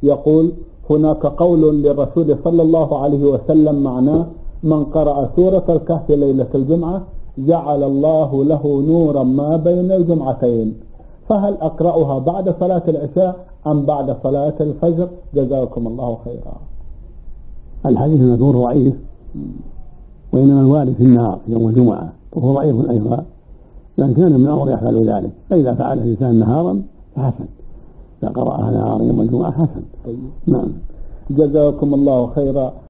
يقول: هناك قول للرسول صلى الله عليه وسلم معناه: من قرأ سورة الكهف ليلة الجمعة جعل الله له نورا ما بين الجمعتين، فهل أقرأها بعد صلاة العشاء أم بعد صلاة الفجر؟ جزاكم الله خيرا. الحديث المذكور ضعيف، وإنما الوارد في النهار يوم الجمعة وهو ضعيف أيضا، لأن كان من الأمر يفعل ذلك، فإذا فعل الإنسان نهارا فحسن، إذا قرأها نهارا يوم الجمعة حسن. نعم، جزاكم الله خيرا.